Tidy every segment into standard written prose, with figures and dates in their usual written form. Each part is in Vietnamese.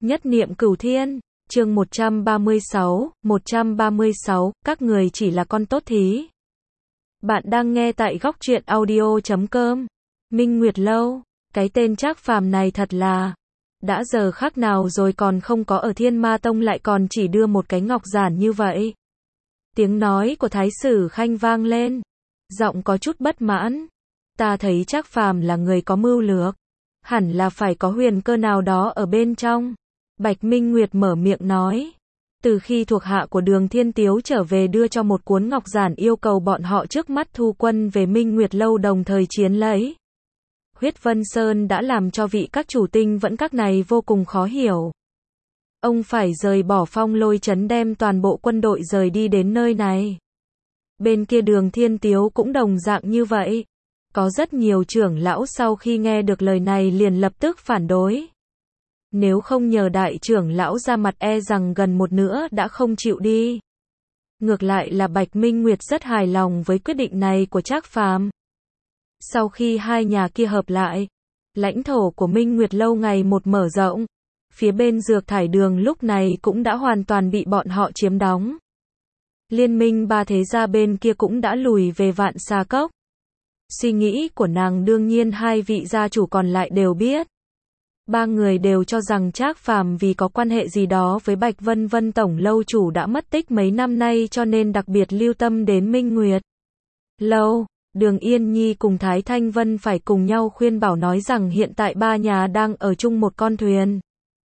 Nhất niệm cửu thiên, chương 136, các người chỉ là con tốt thí. Bạn đang nghe tại góc truyện audio.com. Minh Nguyệt Lâu, cái tên Trác Phàm này thật là, đã giờ khác nào rồi còn không có ở Thiên Ma Tông lại còn chỉ đưa một cái ngọc giản như vậy. Tiếng nói của Thái Sử Khanh vang lên, giọng có chút bất mãn. Ta thấy Trác Phàm là người có mưu lược, hẳn là phải có huyền cơ nào đó ở bên trong. Bạch Minh Nguyệt mở miệng nói. Từ khi thuộc hạ của Đường Thiên Tiếu trở về đưa cho một cuốn ngọc giản yêu cầu bọn họ trước mắt thu quân về Minh Nguyệt Lâu đồng thời chiến lấy Huyết Vân Sơn đã làm cho vị các chủ tinh vẫn các này vô cùng khó hiểu. Ông phải rời bỏ Phong Lôi trấn đem toàn bộ quân đội rời đi đến nơi này. Bên kia Đường Thiên Tiếu cũng đồng dạng như vậy. Có rất nhiều trưởng lão sau khi nghe được lời này liền lập tức phản đối. Nếu không nhờ đại trưởng lão ra mặt e rằng gần một nửa đã không chịu đi. Ngược lại là Bạch Minh Nguyệt rất hài lòng với quyết định này của Trác Phàm. Sau khi hai nhà kia hợp lại, lãnh thổ của Minh Nguyệt Lâu ngày một mở rộng. Phía bên Dược Thải Đường lúc này cũng đã hoàn toàn bị bọn họ chiếm đóng. Liên minh ba thế gia bên kia cũng đã lùi về Vạn Xà Cốc. Suy nghĩ của nàng đương nhiên hai vị gia chủ còn lại đều biết. Ba người đều cho rằng Trác Phàm vì có quan hệ gì đó với Bạch Vân Vân tổng lâu chủ đã mất tích mấy năm nay cho nên đặc biệt lưu tâm đến Minh Nguyệt Lâu. Đường Yên Nhi cùng Thái Thanh Vân phải cùng nhau khuyên bảo nói rằng hiện tại ba nhà đang ở chung một con thuyền.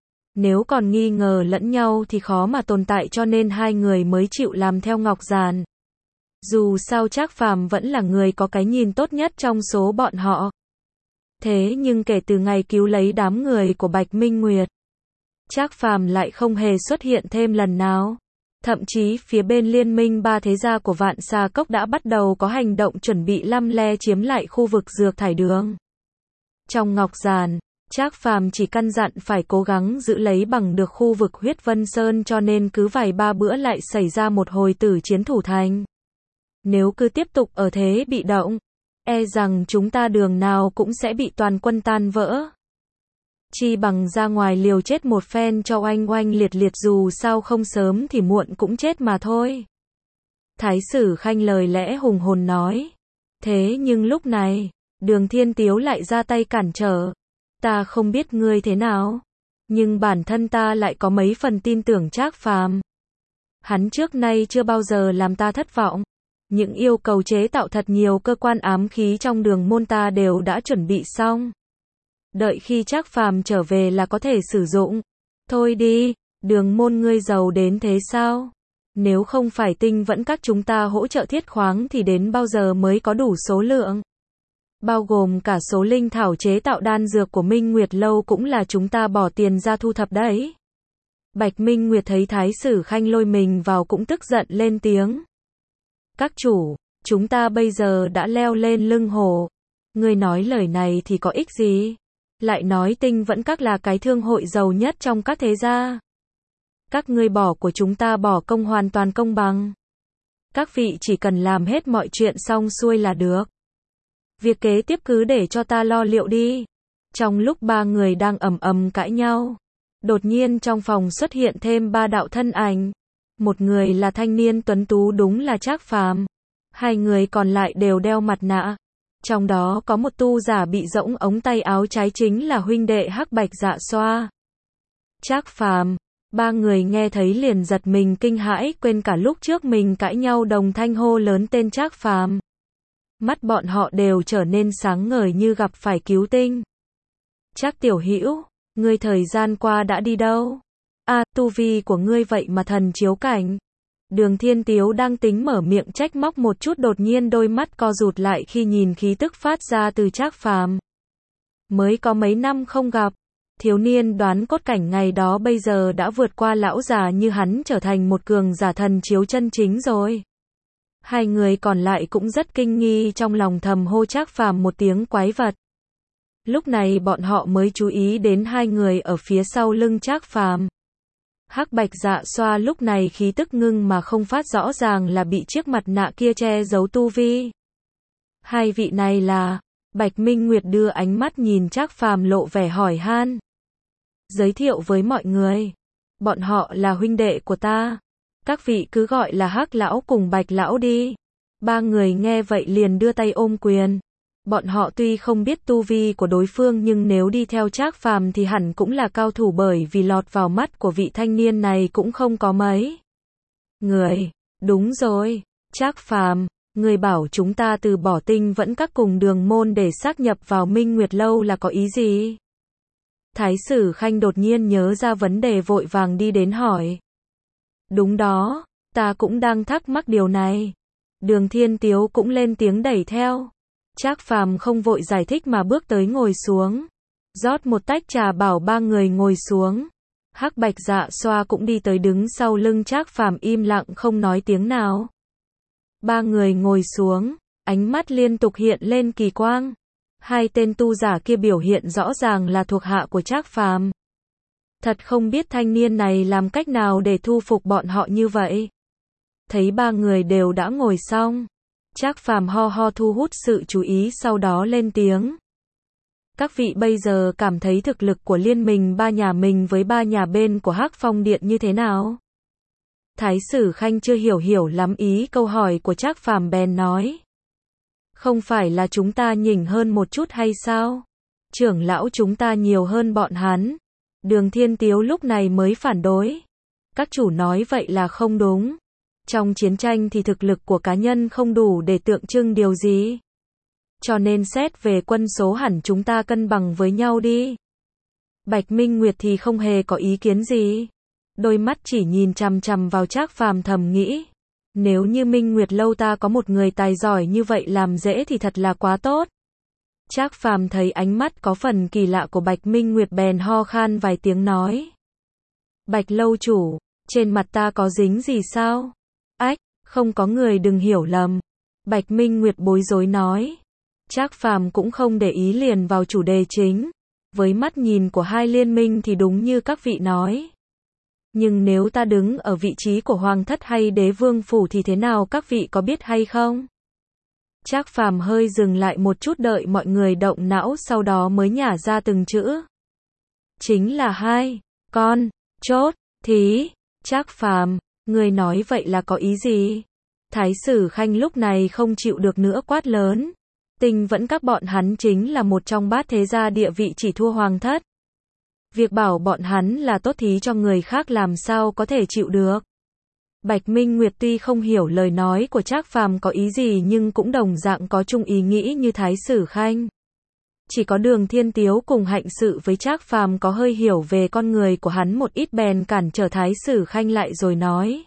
Nếu còn nghi ngờ lẫn nhau thì khó mà tồn tại cho nên hai người mới chịu làm theo ngọc giản. Dù sao Trác Phàm vẫn là người có cái nhìn tốt nhất trong số bọn họ. Thế nhưng kể từ ngày cứu lấy đám người của Bạch Minh Nguyệt, Trác Phàm lại không hề xuất hiện thêm lần nào. Thậm chí phía bên liên minh ba thế gia của Vạn Xà Cốc đã bắt đầu có hành động chuẩn bị lăm le chiếm lại khu vực Dược Thải Đường. Trong ngọc giản, Trác Phàm chỉ căn dặn phải cố gắng giữ lấy bằng được khu vực Huyết Vân Sơn cho nên cứ vài ba bữa lại xảy ra một hồi tử chiến thủ thành. Nếu cứ tiếp tục ở thế bị động, e rằng chúng ta đường nào cũng sẽ bị toàn quân tan vỡ. Chi bằng ra ngoài liều chết một phen cho oanh oanh liệt liệt dù sao không sớm thì muộn cũng chết mà thôi. Thái Sử Khanh lời lẽ hùng hồn nói. Thế nhưng lúc này, Đường Thiên Tiếu lại ra tay cản trở. Ta không biết ngươi thế nào, nhưng bản thân ta lại có mấy phần tin tưởng Trác Phàm. Hắn trước nay chưa bao giờ làm ta thất vọng. Những yêu cầu chế tạo thật nhiều cơ quan ám khí trong đường môn ta đều đã chuẩn bị xong. Đợi khi Trác Phàm trở về là có thể sử dụng. Thôi đi, đường môn ngươi giàu đến thế sao? Nếu không phải tinh vẫn các chúng ta hỗ trợ thiết khoáng thì đến bao giờ mới có đủ số lượng? Bao gồm cả số linh thảo chế tạo đan dược của Minh Nguyệt Lâu cũng là chúng ta bỏ tiền ra thu thập đấy. Bạch Minh Nguyệt thấy Thái Sử Khanh lôi mình vào cũng tức giận lên tiếng. Các chủ, chúng ta bây giờ đã leo lên lưng hổ. Ngươi nói lời này thì có ích gì? Lại nói tinh vẫn các là cái thương hội giàu nhất trong các thế gia. Các ngươi bỏ của chúng ta bỏ công hoàn toàn công bằng. Các vị chỉ cần làm hết mọi chuyện xong xuôi là được. Việc kế tiếp cứ để cho ta lo liệu đi. Trong lúc ba người đang ầm ầm cãi nhau, đột nhiên trong phòng xuất hiện thêm ba đạo thân ảnh. Một người là thanh niên tuấn tú đúng là Trác Phàm. Hai người còn lại đều đeo mặt nạ. Trong đó có một tu giả bị rỗng ống tay áo trái chính là huynh đệ Hắc Bạch Dạ Xoa. Trác Phàm. Ba người nghe thấy liền giật mình kinh hãi quên cả lúc trước mình cãi nhau đồng thanh hô lớn tên Trác Phàm. Mắt bọn họ đều trở nên sáng ngời như gặp phải cứu tinh. Trác tiểu hữu, ngươi thời gian qua đã đi đâu? Tu vi của ngươi vậy mà thần chiếu cảnh. Đường Thiên Tiếu đang tính mở miệng trách móc một chút đột nhiên đôi mắt co rụt lại khi nhìn khí tức phát ra từ Trác Phàm. Mới có mấy năm không gặp, thiếu niên đoán cốt cảnh ngày đó bây giờ đã vượt qua lão già như hắn trở thành một cường giả thần chiếu chân chính rồi. Hai người còn lại cũng rất kinh nghi trong lòng thầm hô Trác Phàm một tiếng quái vật. Lúc này bọn họ mới chú ý đến hai người ở phía sau lưng Trác Phàm. Hắc Bạch Dạ Xoa lúc này khí tức ngưng mà không phát rõ ràng là bị chiếc mặt nạ kia che giấu tu vi. Hai vị này là, Bạch Minh Nguyệt đưa ánh mắt nhìn Trác Phàm lộ vẻ hỏi han. giới thiệu với mọi người. Bọn họ là huynh đệ của ta. Các vị cứ gọi là Hắc lão cùng Bạch lão đi. Ba người nghe vậy liền đưa tay ôm quyền. Bọn họ tuy không biết tu vi của đối phương nhưng nếu đi theo Trác Phàm thì hẳn cũng là cao thủ, bởi vì lọt vào mắt của vị thanh niên này cũng không có mấy người. Đúng rồi, Trác Phàm, người bảo chúng ta từ bỏ Tinh Vẫn Các cùng Đường môn để xác nhập vào Minh Nguyệt lâu là có ý gì? Thái Sử Khanh đột nhiên nhớ ra vấn đề, vội vàng đi đến hỏi. Đúng đó, ta cũng đang thắc mắc điều này. Đường Thiên Tiếu cũng lên tiếng đẩy theo. Trác Phàm không vội giải thích mà bước tới ngồi xuống, rót một tách trà bảo ba người ngồi xuống. Hắc Bạch Dạ Xoa cũng đi tới đứng sau lưng Trác Phàm, im lặng không nói tiếng nào. Ba người ngồi xuống, ánh mắt liên tục hiện lên kỳ quang. Hai tên tu giả kia biểu hiện rõ ràng là thuộc hạ của Trác Phàm. Thật không biết thanh niên này làm cách nào để thu phục bọn họ như vậy. Thấy ba người đều đã ngồi xong, Trác Phàm ho ho thu hút sự chú ý, sau đó lên tiếng. Các vị bây giờ cảm thấy thực lực của liên minh ba nhà mình với ba nhà bên của Hắc Phong Điện như thế nào? Thái Sử Khanh chưa hiểu lắm ý câu hỏi của Trác Phàm bèn nói. Không phải là chúng ta nhỉnh hơn một chút hay sao? Trưởng lão chúng ta nhiều hơn bọn hắn. Đường Thiên Tiếu lúc này mới phản đối. Các chủ nói vậy là không đúng. Trong chiến tranh thì thực lực của cá nhân không đủ để tượng trưng điều gì. Cho nên xét về quân số hẳn chúng ta cân bằng với nhau đi. Bạch Minh Nguyệt thì không hề có ý kiến gì. Đôi mắt chỉ nhìn chằm chằm vào Trác Phàm, thầm nghĩ. Nếu như Minh Nguyệt lâu ta có một người tài giỏi như vậy làm dễ thì thật là quá tốt. Trác Phàm thấy ánh mắt có phần kỳ lạ của Bạch Minh Nguyệt bèn ho khan vài tiếng nói. Bạch lâu chủ, trên mặt ta có dính gì sao? Ách, không có, người đừng hiểu lầm. Bạch Minh Nguyệt bối rối nói. Trác Phàm cũng không để ý, liền vào chủ đề chính. Với mắt nhìn của hai liên minh thì đúng như các vị nói. Nhưng nếu ta đứng ở vị trí của Hoàng thất hay Đế Vương phủ thì thế nào, các vị có biết hay không? Trác Phàm hơi dừng lại một chút đợi mọi người động não, sau đó mới nhả ra từng chữ. Chính là hai con chốt thí. Trác Phàm, người nói vậy là có ý gì? Thái Sử Khanh lúc này không chịu được nữa quát lớn. Tinh Vẫn Các bọn hắn chính là một trong bát thế gia, địa vị chỉ thua Hoàng thất. Việc bảo bọn hắn là tốt thí cho người khác làm sao có thể chịu được. Bạch Minh Nguyệt tuy không hiểu lời nói của Trác Phàm có ý gì nhưng cũng đồng dạng có chung ý nghĩ như Thái Sử Khanh. Chỉ có Đường Thiên Tiếu cùng hạnh sự với Trác Phàm có hơi hiểu về con người của hắn một ít, bèn cản trở Thái Sử Khanh lại rồi nói.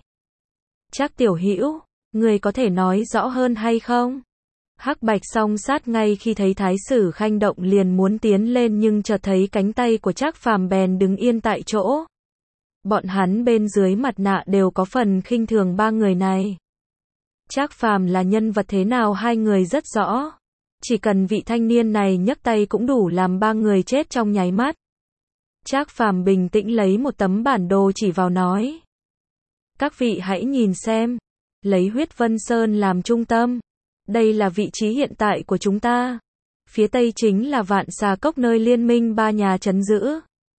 Trác tiểu hữu, người có thể nói rõ hơn hay không? Hắc Bạch song sát ngay khi thấy Thái Sử Khanh động liền muốn tiến lên nhưng chợt thấy cánh tay của Trác Phàm bèn đứng yên tại chỗ. Bọn hắn bên dưới mặt nạ đều có phần khinh thường ba người này. Trác Phàm là nhân vật thế nào hai người rất rõ. Chỉ cần vị thanh niên này nhấc tay cũng đủ làm ba người chết trong nháy mắt. Trác Phàm bình tĩnh lấy một tấm bản đồ chỉ vào nói. Các vị hãy nhìn xem. Lấy Huyết Vân Sơn làm trung tâm. Đây là vị trí hiện tại của chúng ta. Phía tây chính là Vạn Xà Cốc, nơi liên minh ba nhà trấn giữ.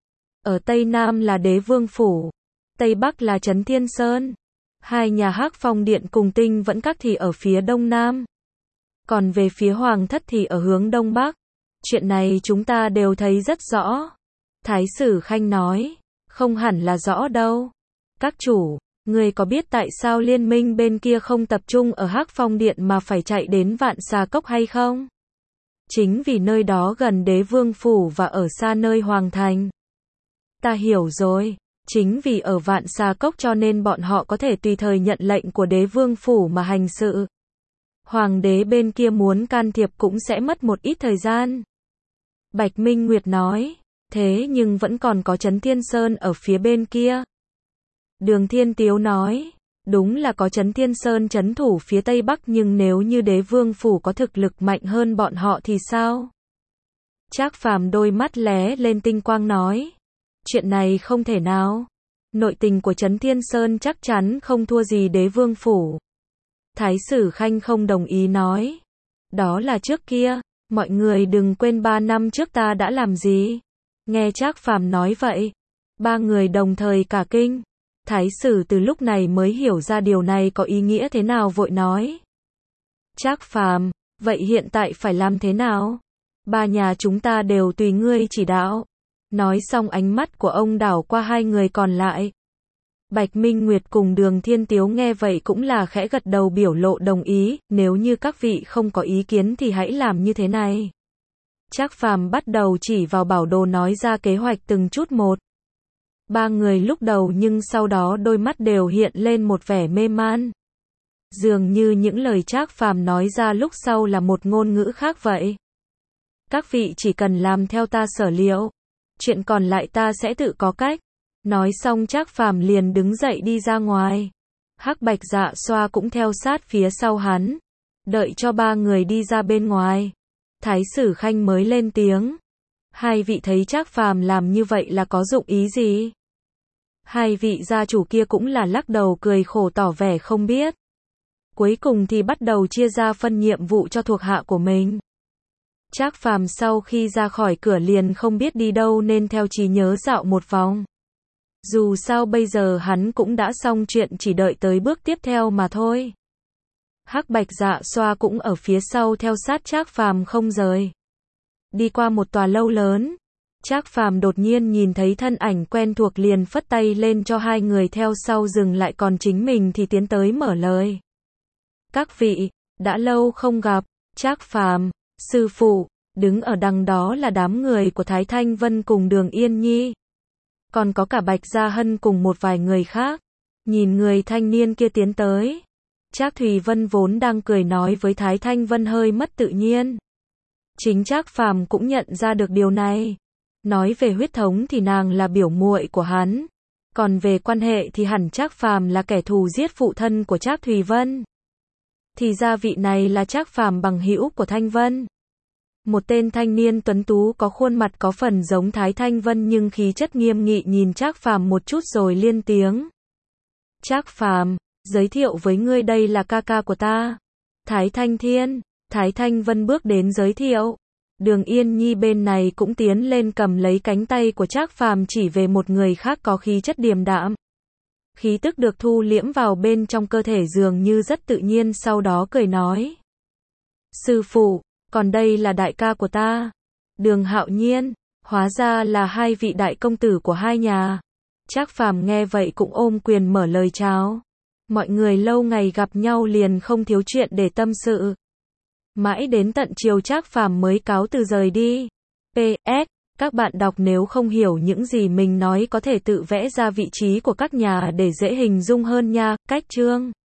Ở tây nam là Đế Vương phủ. Tây bắc là Trấn Thiên Sơn. Hai nhà Hắc Phong Điện cùng Tinh Vẫn Các thì ở phía đông nam. Còn về phía Hoàng thất thì ở hướng đông bắc. Chuyện này chúng ta đều thấy rất rõ. Thái Sử Khanh nói. Không hẳn là rõ đâu. Các chủ, người có biết tại sao liên minh bên kia không tập trung ở Hắc Phong Điện mà phải chạy đến Vạn Xà Cốc hay không? Chính vì nơi đó gần Đế Vương phủ và ở xa nơi Hoàng thành. Ta hiểu rồi. Chính vì ở Vạn Xà Cốc cho nên bọn họ có thể tùy thời nhận lệnh của Đế Vương phủ mà hành sự. Hoàng đế bên kia muốn can thiệp cũng sẽ mất một ít thời gian. Bạch Minh Nguyệt nói. Thế nhưng vẫn còn có Trấn Thiên Sơn ở phía bên kia. Đường Thiên Tiếu nói. Đúng là có Trấn Thiên Sơn trấn thủ phía tây bắc, nhưng nếu như Đế Vương phủ có thực lực mạnh hơn bọn họ thì sao? Trác Phàm đôi mắt lóe lên tinh quang nói. Chuyện này không thể nào. Nội tình của Trấn Thiên Sơn chắc chắn không thua gì Đế Vương phủ. Thái Sử Khanh không đồng ý nói. Đó là trước kia, mọi người đừng quên 3 năm trước ta đã làm gì. Nghe Trác Phàm nói vậy, Ba người đồng thời cả kinh. Thái sử từ lúc này mới hiểu ra điều này có ý nghĩa thế nào, vội nói. Trác Phàm, vậy hiện tại phải làm thế nào? Ba nhà chúng ta đều tùy ngươi chỉ đạo. Nói xong ánh mắt của ông đảo qua hai người còn lại. Bạch Minh Nguyệt cùng Đường Thiên Tiếu nghe vậy cũng là khẽ gật đầu biểu lộ đồng ý, nếu như các vị không có ý kiến thì hãy làm như thế này. Trác Phàm bắt đầu chỉ vào bảo đồ nói ra kế hoạch từng chút một. Ba người lúc đầu nhưng sau đó đôi mắt đều hiện lên một vẻ mê man. Dường như những lời Trác Phàm nói ra lúc sau là một ngôn ngữ khác vậy. Các vị chỉ cần làm theo ta sở liệu. Chuyện còn lại ta sẽ tự có cách. Nói xong Trác Phàm liền đứng dậy đi ra ngoài. Hắc Bạch Dạ Xoa cũng theo sát phía sau hắn. Đợi cho ba người đi ra bên ngoài. Thái sử Khanh mới lên tiếng. Hai vị thấy Trác Phàm làm như vậy là có dụng ý gì? Hai vị gia chủ kia cũng là lắc đầu cười khổ tỏ vẻ không biết. Cuối cùng thì bắt đầu chia ra phân nhiệm vụ cho thuộc hạ của mình. Trác Phàm sau khi ra khỏi cửa liền không biết đi đâu nên theo trí nhớ dạo một vòng. Dù sao bây giờ hắn cũng đã xong chuyện, chỉ đợi tới bước tiếp theo mà thôi. Hắc Bạch Dạ Xoa cũng ở phía sau theo sát Trác Phàm không rời. Đi qua một tòa lâu lớn, Trác Phàm đột nhiên nhìn thấy thân ảnh quen thuộc liền phất tay lên cho hai người theo sau dừng lại, còn chính mình thì tiến tới mở lời. Các vị, đã lâu không gặp. Trác Phàm, sư phụ. Đứng ở đằng đó là đám người của Thái Thanh Vân cùng Đường Yên Nhi. Còn có cả Bạch Gia Hân cùng một vài người khác. Nhìn người thanh niên kia tiến tới, Trác Thùy Vân vốn đang cười nói với Thái Thanh Vân hơi mất tự nhiên. Chính Trác Phàm cũng nhận ra được điều này. Nói về huyết thống thì nàng là biểu muội của hắn. Còn về quan hệ thì hẳn Trác Phàm là kẻ thù giết phụ thân của Trác Thùy Vân. Thì ra vị này là Trác Phàm bằng hữu của Thanh Vân. Một tên thanh niên tuấn tú có khuôn mặt có phần giống Thái Thanh Vân nhưng khí chất nghiêm nghị nhìn Trác Phàm một chút rồi liên tiếng. Trác Phàm, giới thiệu với ngươi, đây là ca ca của ta. Thái Thanh Thiên. Thái Thanh Vân bước đến giới thiệu. Đường Yên Nhi bên này cũng tiến lên cầm lấy cánh tay của Trác Phàm chỉ về một người khác có khí chất điềm đạm. Khí tức được thu liễm vào bên trong cơ thể dường như rất tự nhiên, sau đó cười nói. Sư phụ, còn đây là đại ca của ta. Đường Hạo Nhiên. Hóa ra là hai vị đại công tử của hai nhà. Trác Phàm nghe vậy cũng ôm quyền mở lời chào. Mọi người lâu ngày gặp nhau liền không thiếu chuyện để tâm sự. Mãi đến tận chiều Trác Phàm mới cáo từ rời đi. PS, các bạn đọc nếu không hiểu những gì mình nói có thể tự vẽ ra vị trí của các nhà để dễ hình dung hơn nha. Cách chương